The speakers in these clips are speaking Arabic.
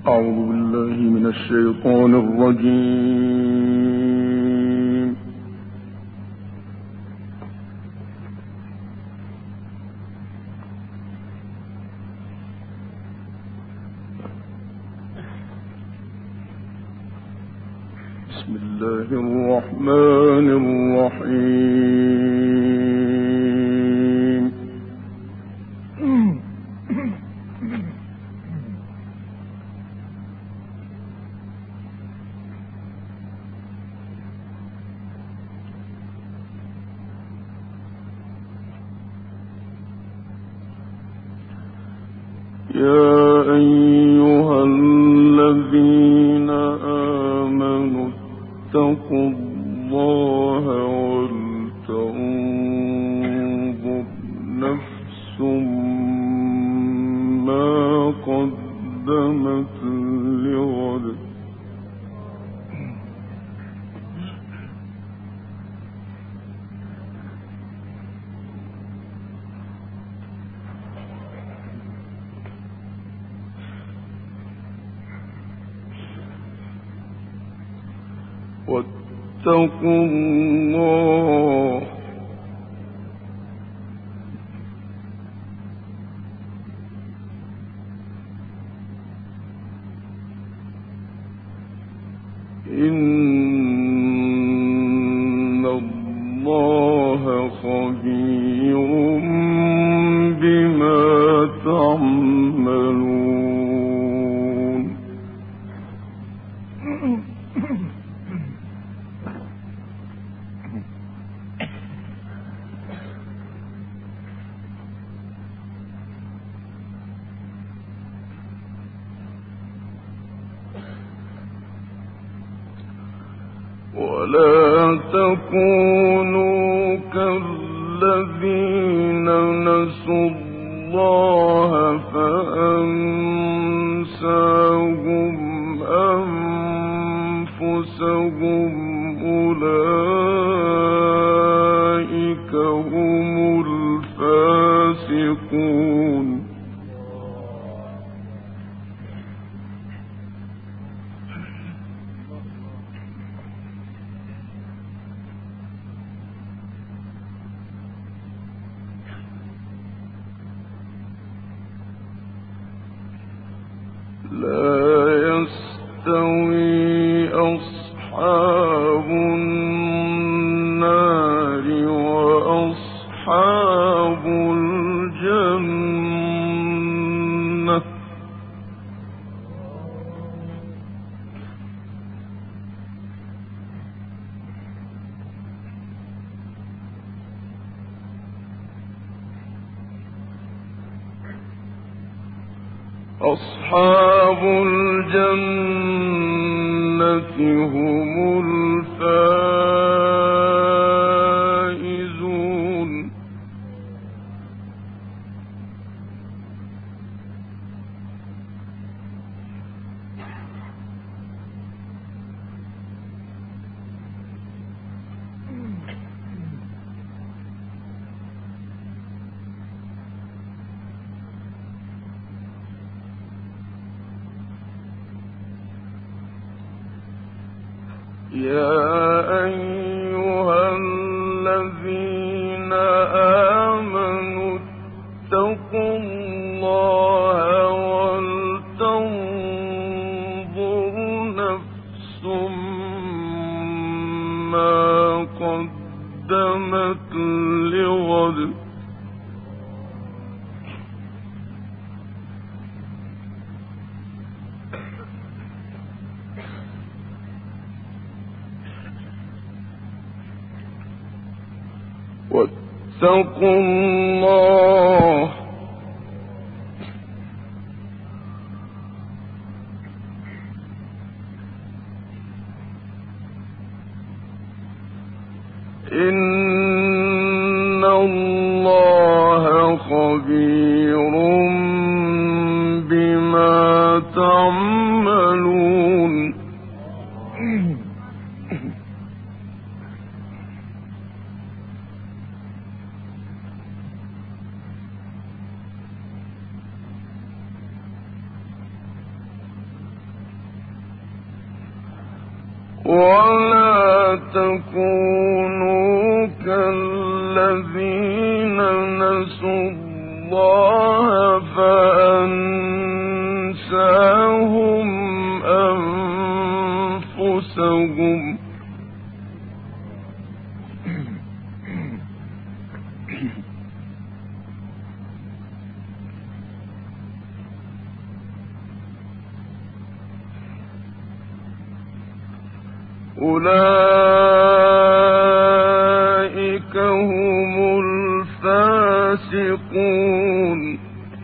أعوذ بالله من الشيطان الرجيم. بسم الله الرحمن الرحيم. يا أيها الذين آمنوا اتقوا الله ولتنظر نفس ما قدمت لغد واتقوا الله إن الله خبير بما تعملون. ولا تكونوا كالذين نسوا الله فأنساهم أنفسهم أولئك هم الفاسقون. لا يستوي أصحاب النار وأصحاب الجنة أصحاب الجنة هم الفائزون. يا أيها الذين آمنوا اتقوا الله ولتنظر نفس ما قدمت لغد واتقوا الله إن الله خبير بما تعملون. ولا تكونوا كالذين نسوا الله فأنساهم أنفسهم أولئك هم الفاسقون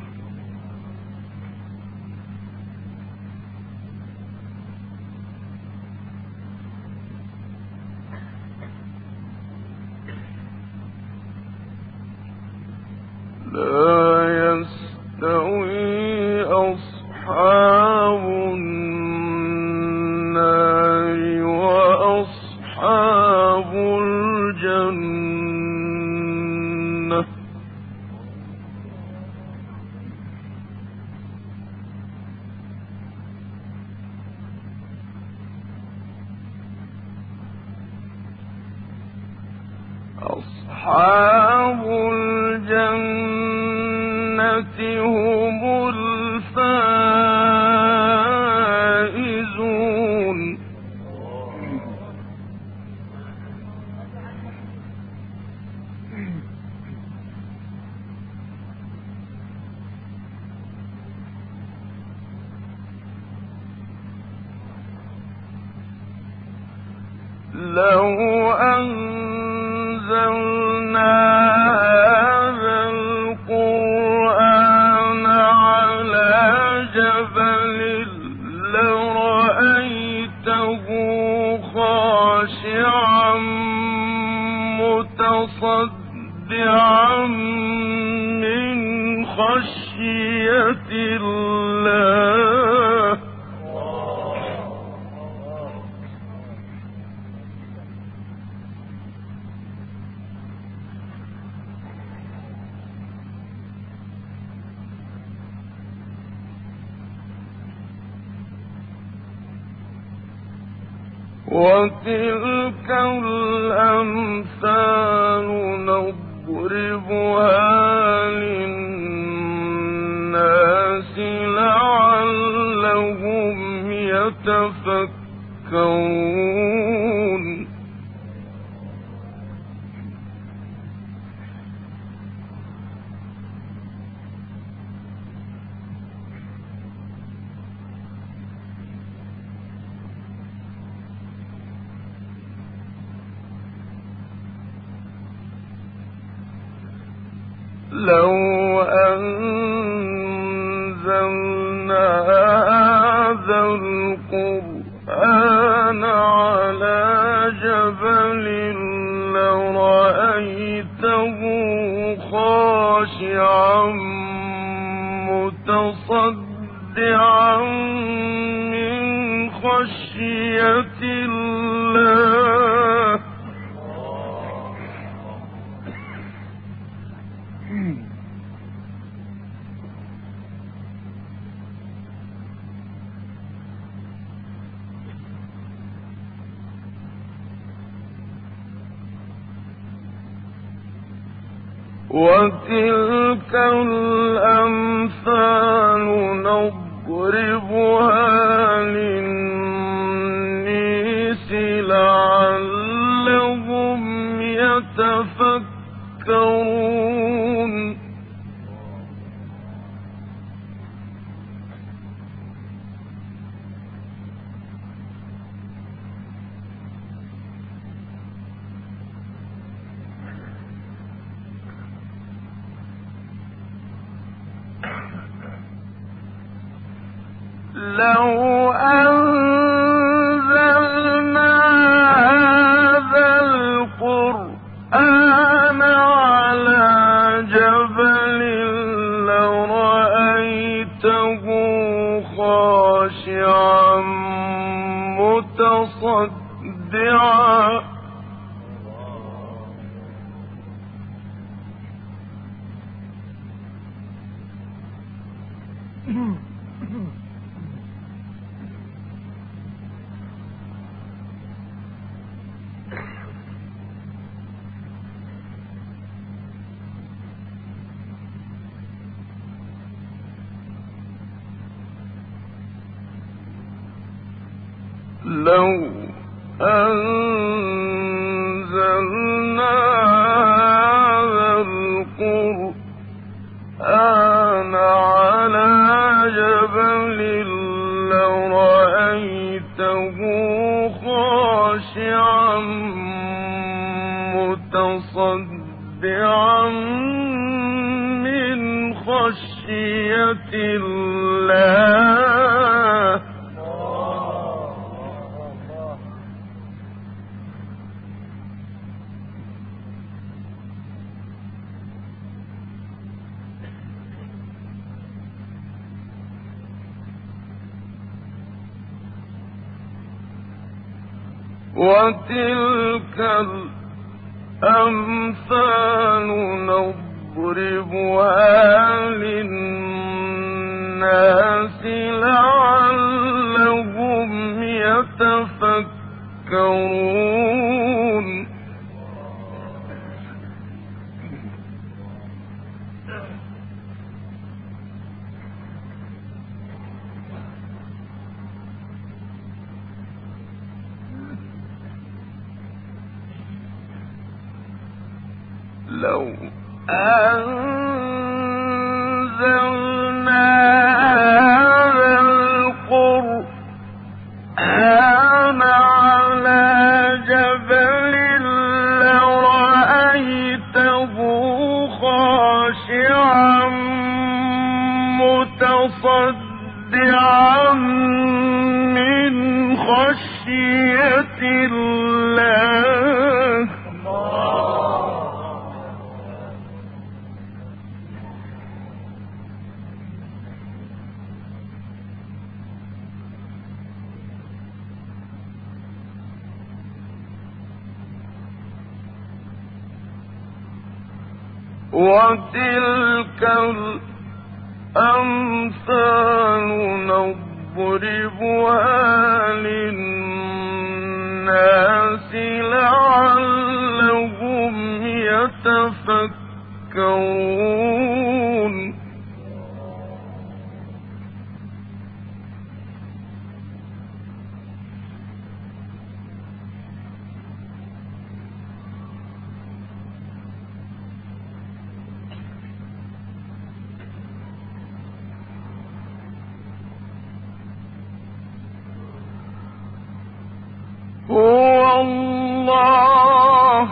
لا يستوي أصحاب النار وأصحاب الجنة أصحاب الجنة هم الفائزون لو أنزلنا هذا القرآن على جبل لرأيته خاشعا متصدعا من خشية الله وتلك الأمثال نضربها للناس لعلهم يتفكرون لو أنزلنا هذا القرآن على جبل لرأيته خاشعا متصدعا من خشية الله وتلك الأمثال نضربها للناس لعلهم يتفكرون لو أنزلنا هذا القرآن على جبل لرأيته خاشعا متصدعا لو أنزلنا هذا القرآن على جبل لرأيته خاشعا متصدعا من خشية الله. وتلك الأمثال نضربها للناس لعلهم يتفكرون. لو أنزلنا هذا القرآن على جبل لرأيته خاشعا متصدعا من خشية الله. وتلك الأمثال نضربها للناس لعلهم يتفكرون. هو الله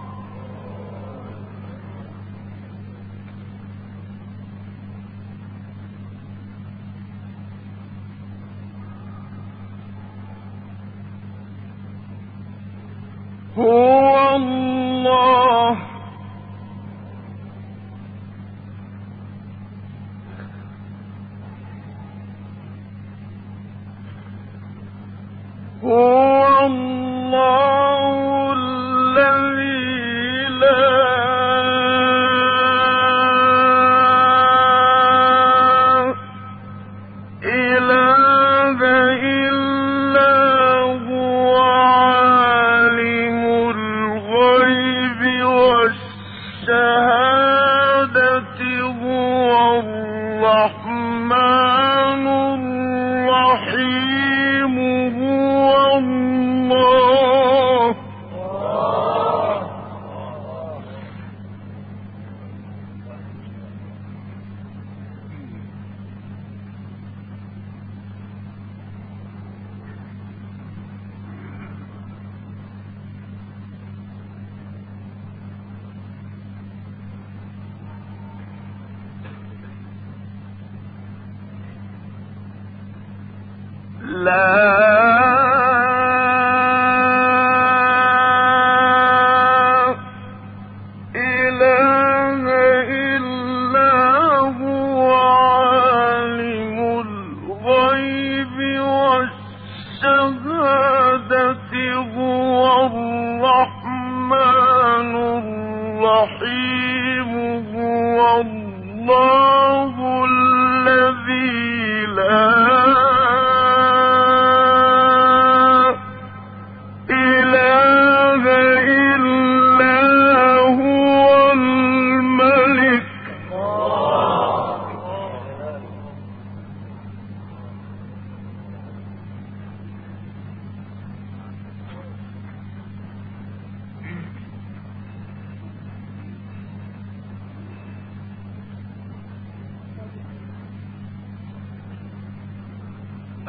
هو الله هو الله الذي لا إله إلا هو عالم الغيب والشهادة هو الرحمن الرحيم هو الله.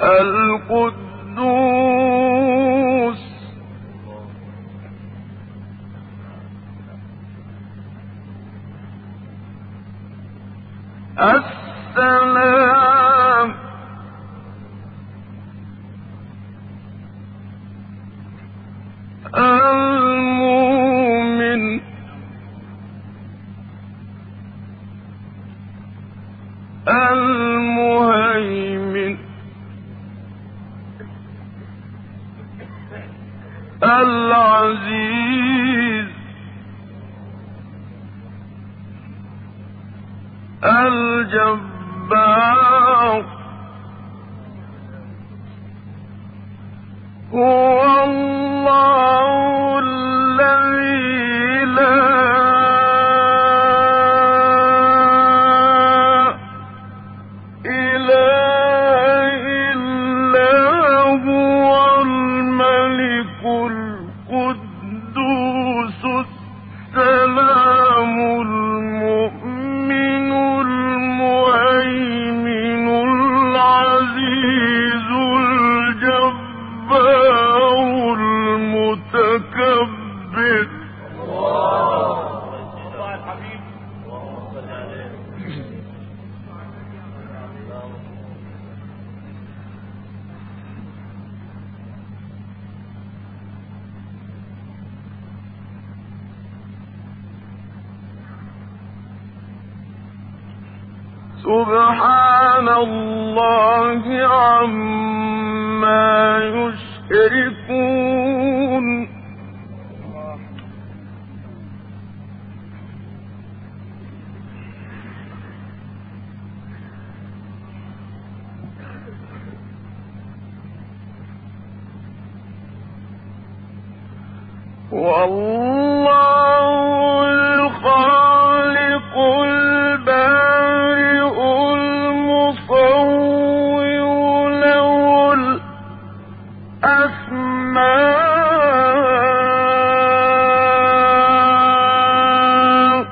القدوس السلام المؤمن المهيمن العزيز الجبار هو الله الذي لا إله إلا هو الملك القدوس السلام المؤمن المهيمن العزيز الجبار المتكبر سبحان الله عما يشركون والله الخالق البارئ المصور له الأسماء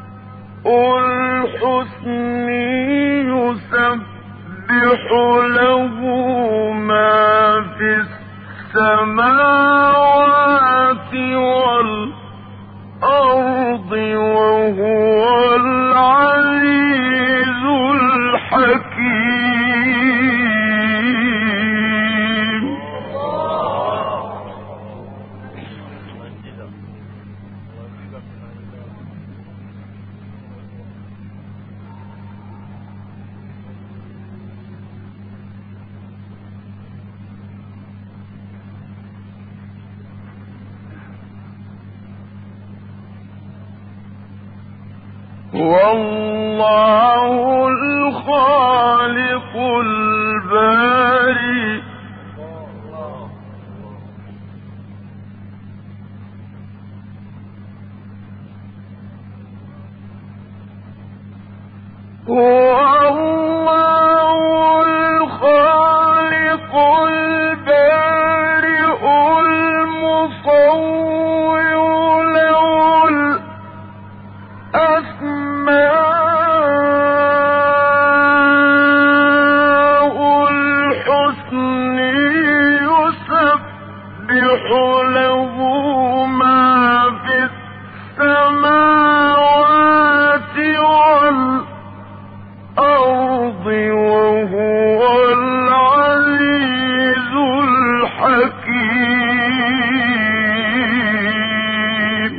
الحسن يسبح له ما في السماوات والأرض وهو العزيز الحكيم والله الخالق البارئ هو الله الخالق البارئ المصور له الأسماء الحسن يسبح له ما في السماوات والأرض وهو العزيز الحكيم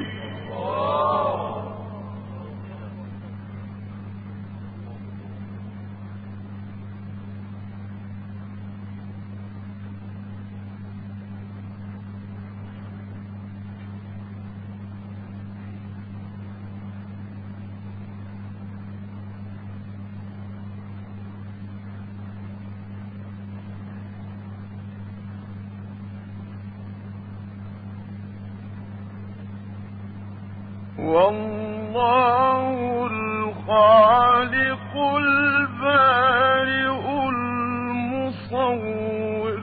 والله الخالق البارئ المصور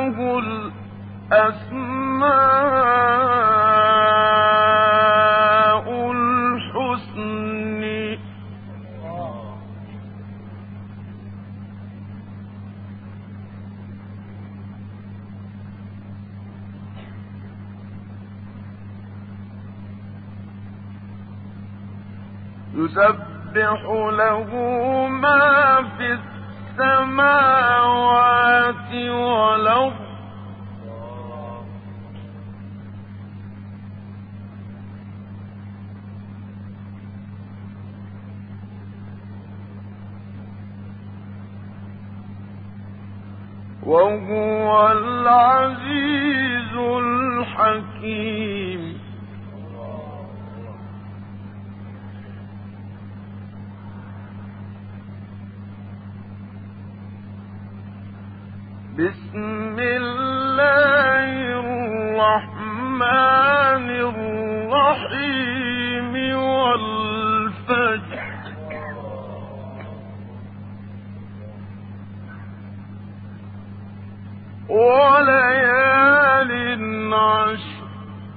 له الأسماء الحسنى يسبح له ما في السماوات والأرض وهو العزيز الحكيم بسم الله الرحمن الرحيم والفجر وليال عشر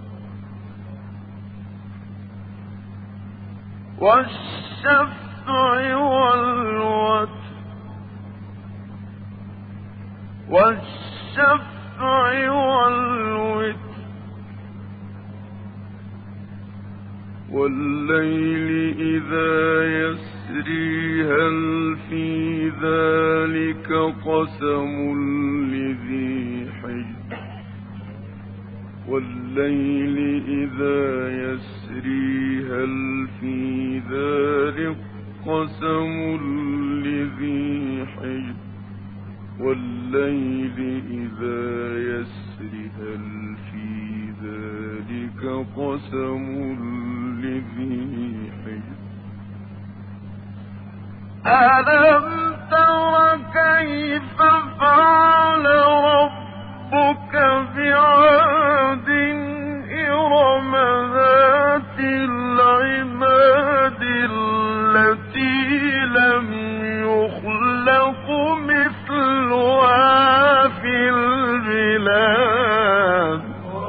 والشفع والوتر والوتر والليل إذا يسري هل في ذلك قسم لذي حجر والليل إذا يسري هل في ذلك قسم لذي حجر والليل إذا يسري هل في ذلك قسم لذي حجر ألم تر كيف فعل ربك بعاد إرم ذات العماد التي لم يخلق مثلها في البلاد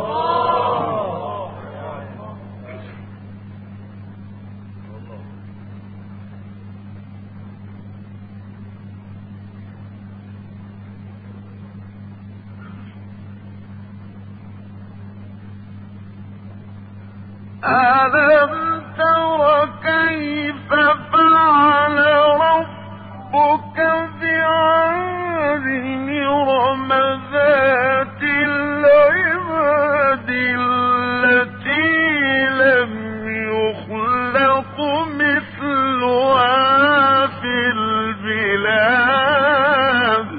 ألم تر كيف فعل ربك بعاد إرم ذات العماد التي لم يخلق مثلها في البلاد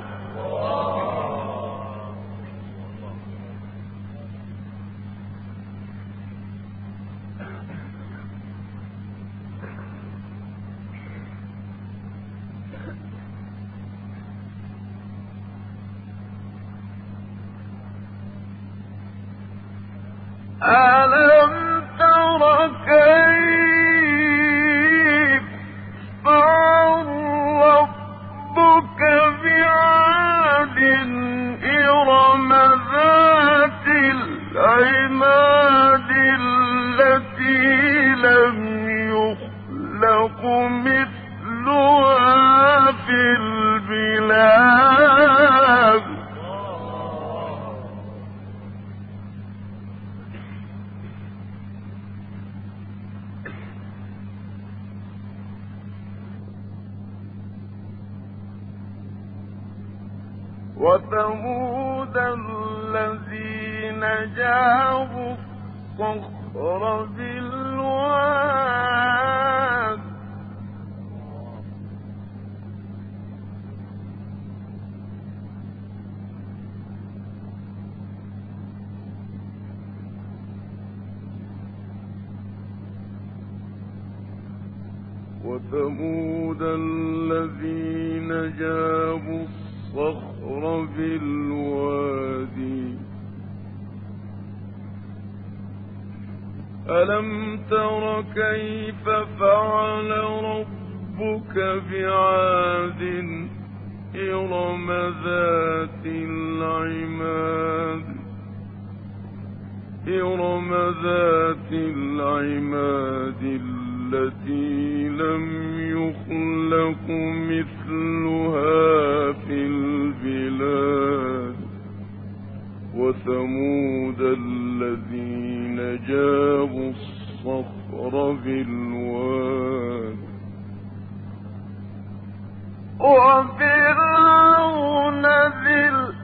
ألم تر كيف فعل ربك بعاد إرم ذات العماد التي لم يخلق مثلها في البلاد وثمود الذين جابوا الصخر بالواد وثمود الذين جابوا الصخر بالوادي ألم تر كيف فعل ربك بعاد إرم ذات العماد إرم ذات العماد التي لم يخلق مثلها في البلاد وثمود الذين جابوا الصخر بالواد وفرعون ذي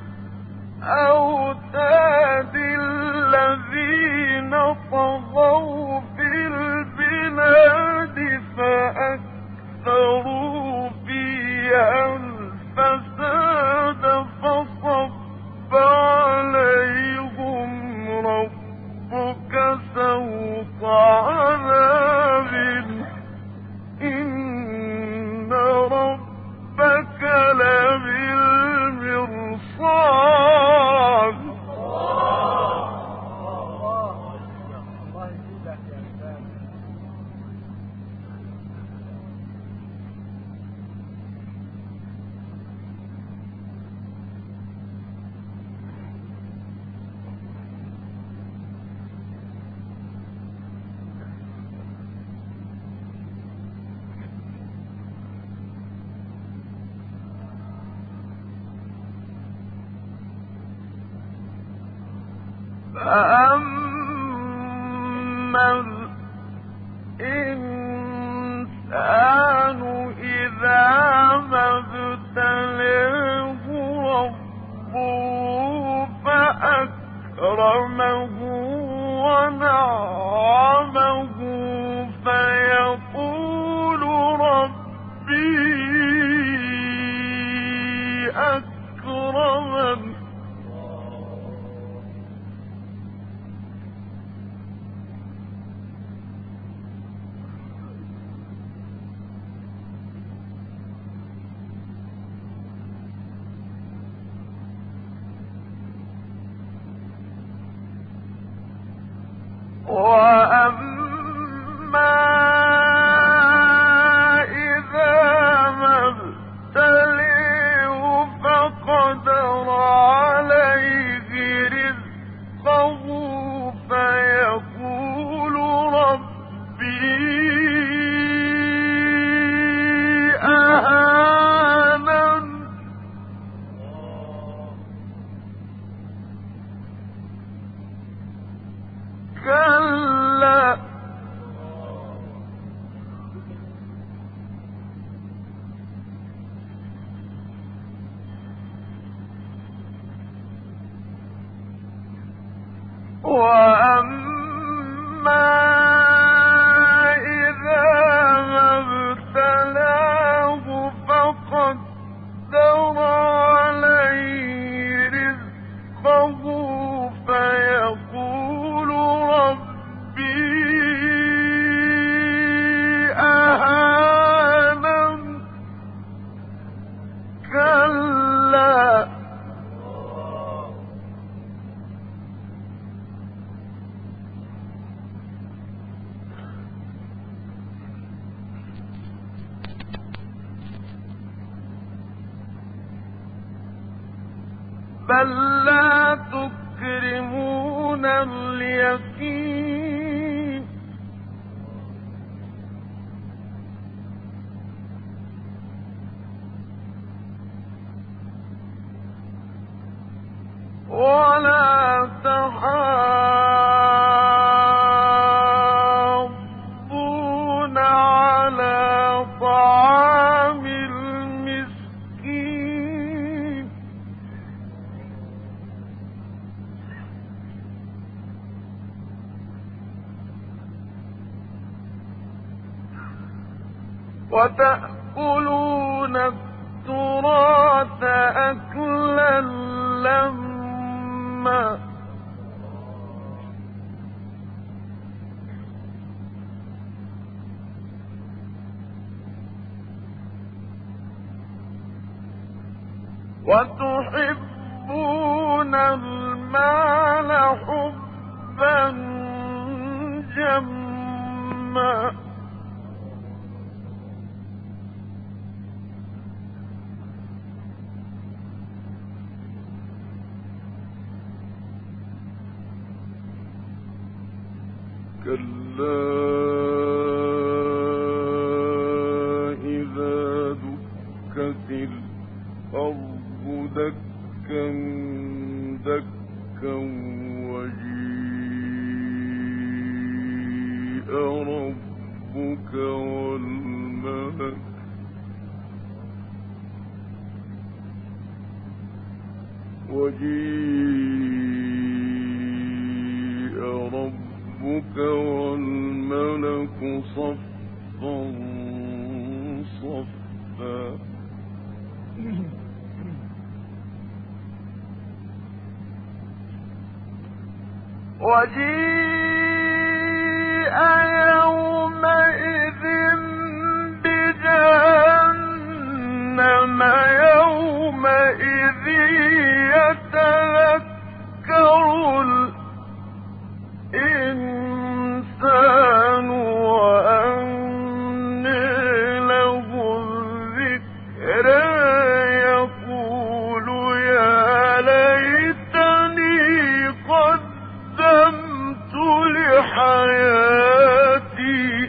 الأوتاد الذين طغوا في البلاد فأكثروا فيها الفساد فصب عليهم ربك سوط عذاب إن ربك لبالمرصاد فأما الإنسان إذا ما ابتلاه ربه فأكرمه ونعمه فيقول ربي أكرمن وأما إذا ما ابتليه فقدر عليه رزقه فيقول ربي أهانن كلا وأما إذا ما ابتلاه فقدر عليه رزقه فيقول ربي أهانن كلا بل لا تكرمون اليتيم ولا تحاضون على طعام المسكين وتأكلون التراث أكلا لما وتحبون المال حبا جما كلا إذا دكت الأرض دكا دكا وجيء ربك والملك صفا صفا وجيء يومئذ بجهنم يومئذ يتذكر الإنسان وأنى له الذكرى يقول يا ليتني قدمت لحياتي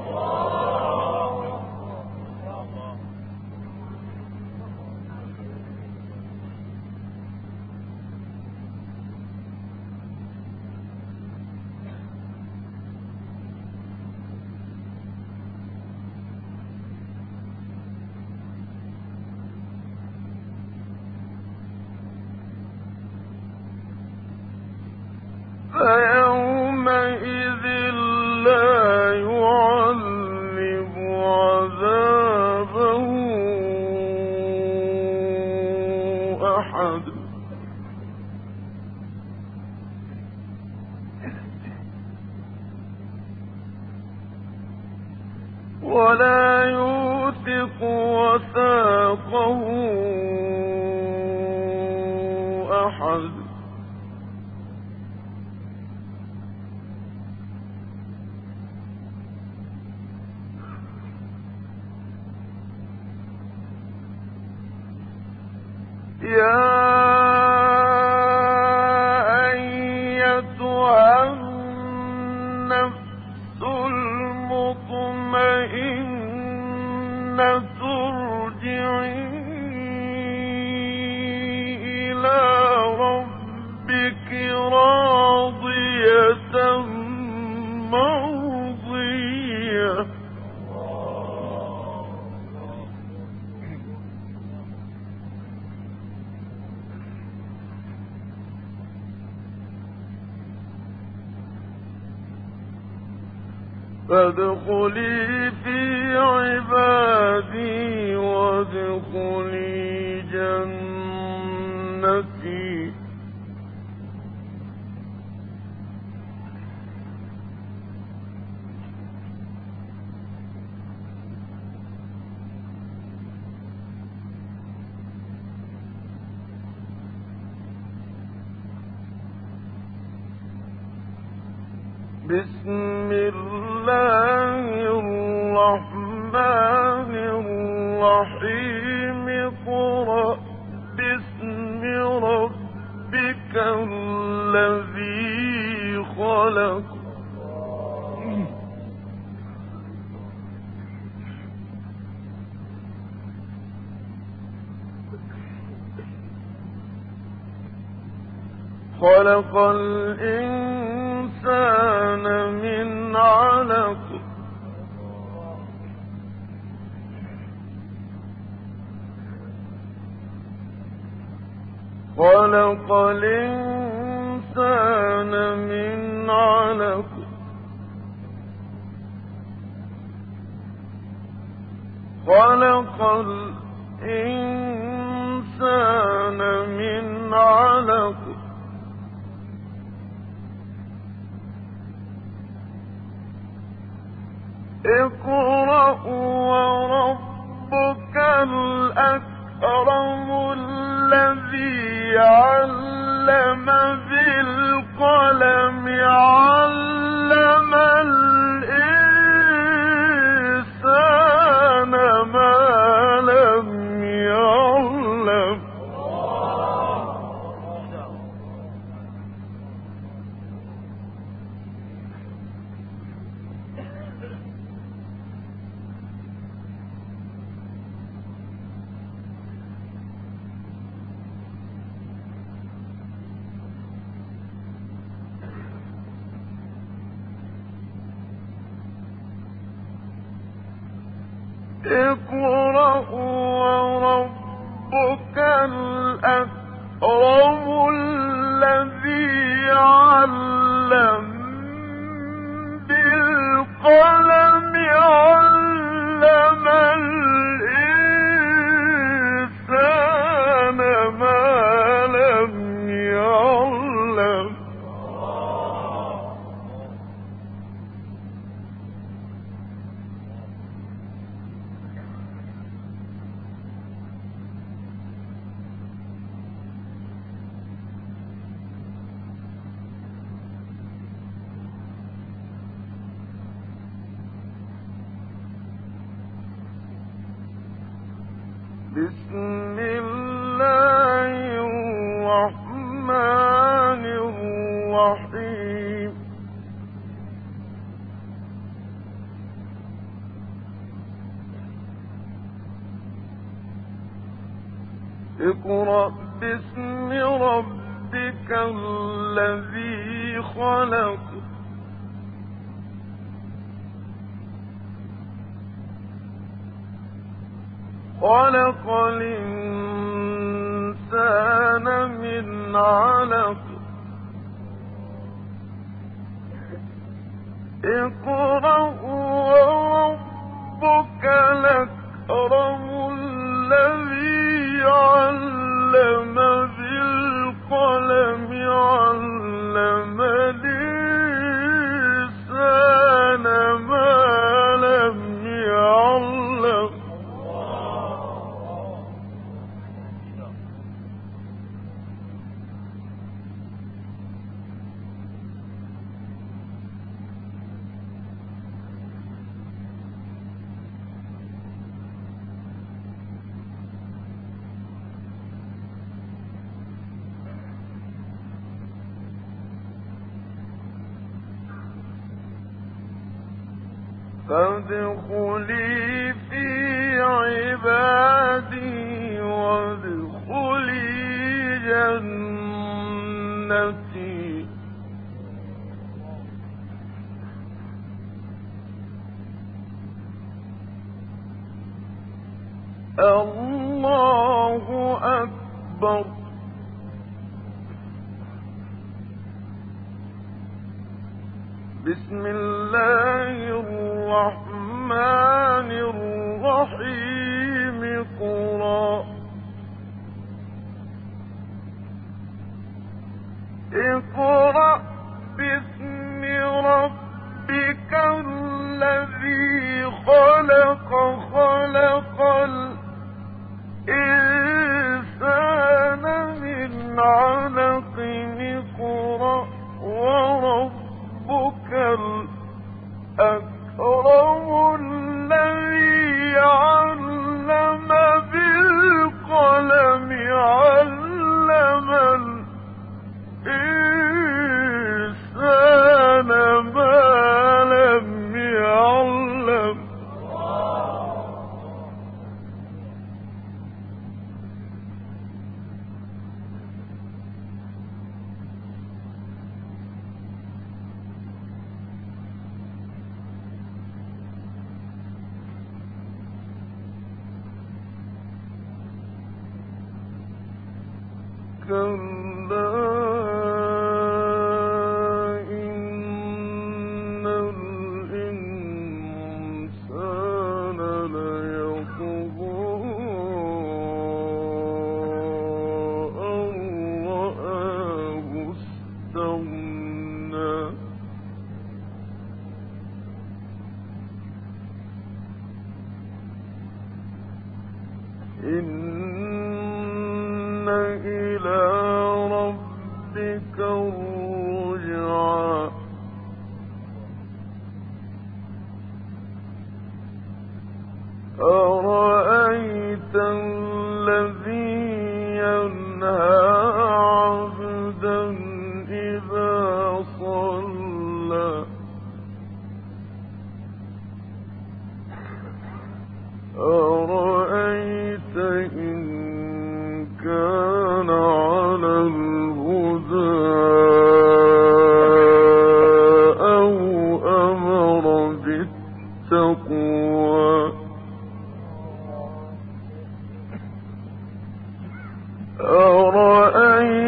فيومئذ لا يعذب عذابه أحد ولا يوثق وثاقه أحد يا أيتها النفس المطمئنة ارجعي إلى ربك راضية مرضية فادخلي في عبادي وادخلي جنتي بسم الله الرحمن الرحيم اقرأ باسم ربك الذي خلق خلق الإنسان من علق خلق الإنسان من علق خلق الإنسان من علق اقرأ وربك الأكرم الذي علم بالقلم علم الإنسان ما لم يعلم اقرأ وربك الأكرم الذي علم بالقلم علم الإنسان ما لم يعلم بسم الله الرحمن الرحيم اقرأ باسم ربك الذي خلق خلق الإنسان من علق اقرأ وربك الأكرم الذي علم بالقلم علم الإنسان ما لم يعلم فادخلي في عبادي وادخلي جنتي الله أكبر بسم الله الرحمن الرحيم اقرأ باسم ربك الذي خلق خلق الإنسان من علق اقرأ وربك الأكرم الذي علم بالقلم علم الإنسان ما لم يعلم كلا إن الإنسان ليطغى أن رآه استغنى إن إلى ربك الرجعى أرأيت الذي ينهى عبدا إذا صلى أرأيت إن كان على الهدى أو أمر بالتقوى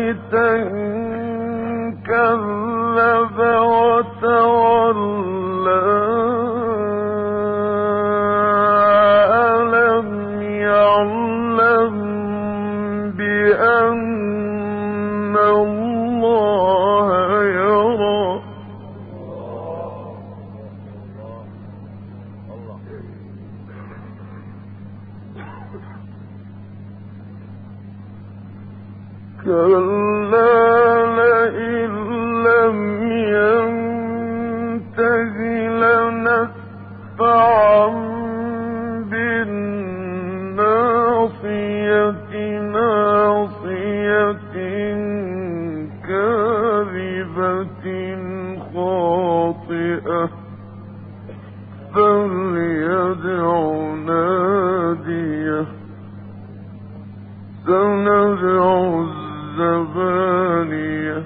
أفرأيت إن كذب وتولى ألم يعلم بأن الله يرى كلا لئن لم ينته لنسفعا بالناصية ناصية كاذبة خاطئة فليدع ناديه سندع الزبانية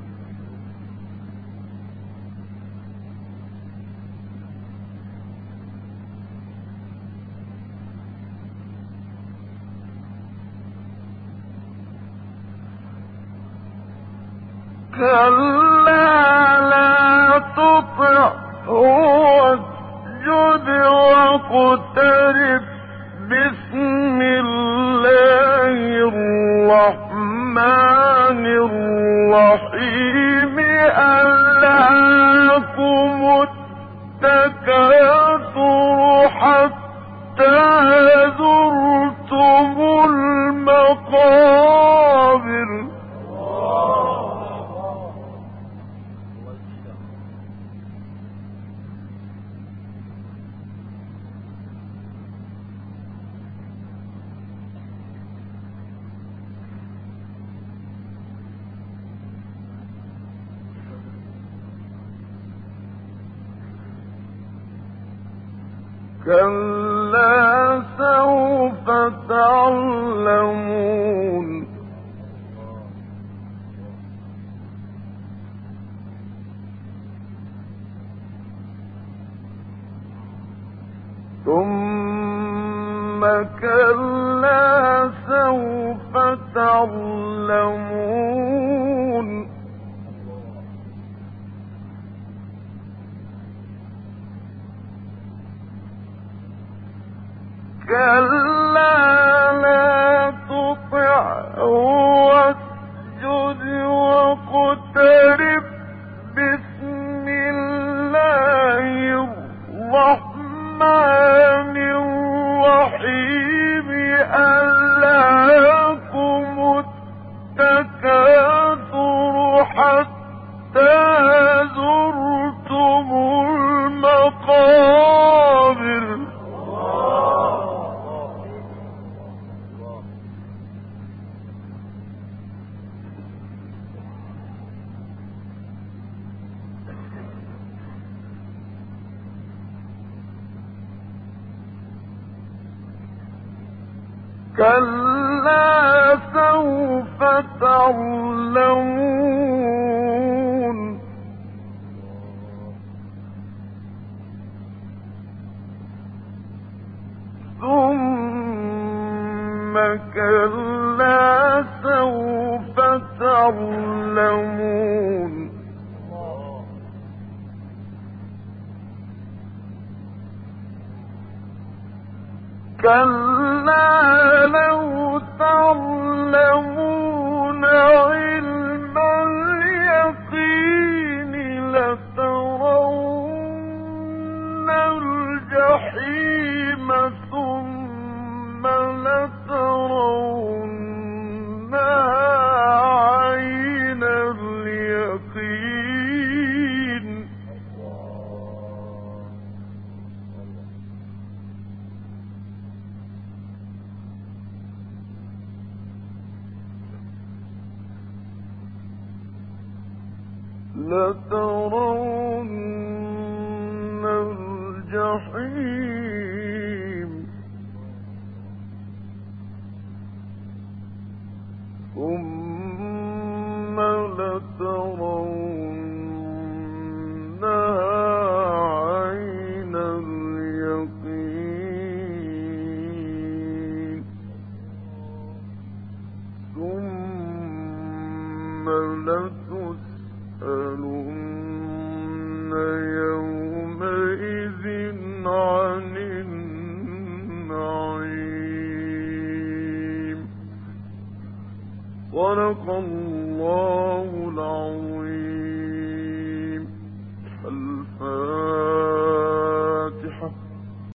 كلا لا تطعه واسجد واقترب بسم الله الرحمن الرحيم ألهاكم التكاثر حتى زرتم المقابر كلا سوف تعلمون ثم كلا سوف تعلمون كلا لا تطعه واسجد واقترب بسم الله الرحمن الرحيم ألهاكم التكاثر حتى زرتم المقابر كلا سوف تعلمون ثم كلا سوف تعلمون كلا لو تعلمون علم اليقين لترون الجحيم ثم لترونها عين اليقين لترون الجحيم ثم لترونها عين اليقين ثم لتسألن يومئذ عن النعيم. صدق الله العظيم.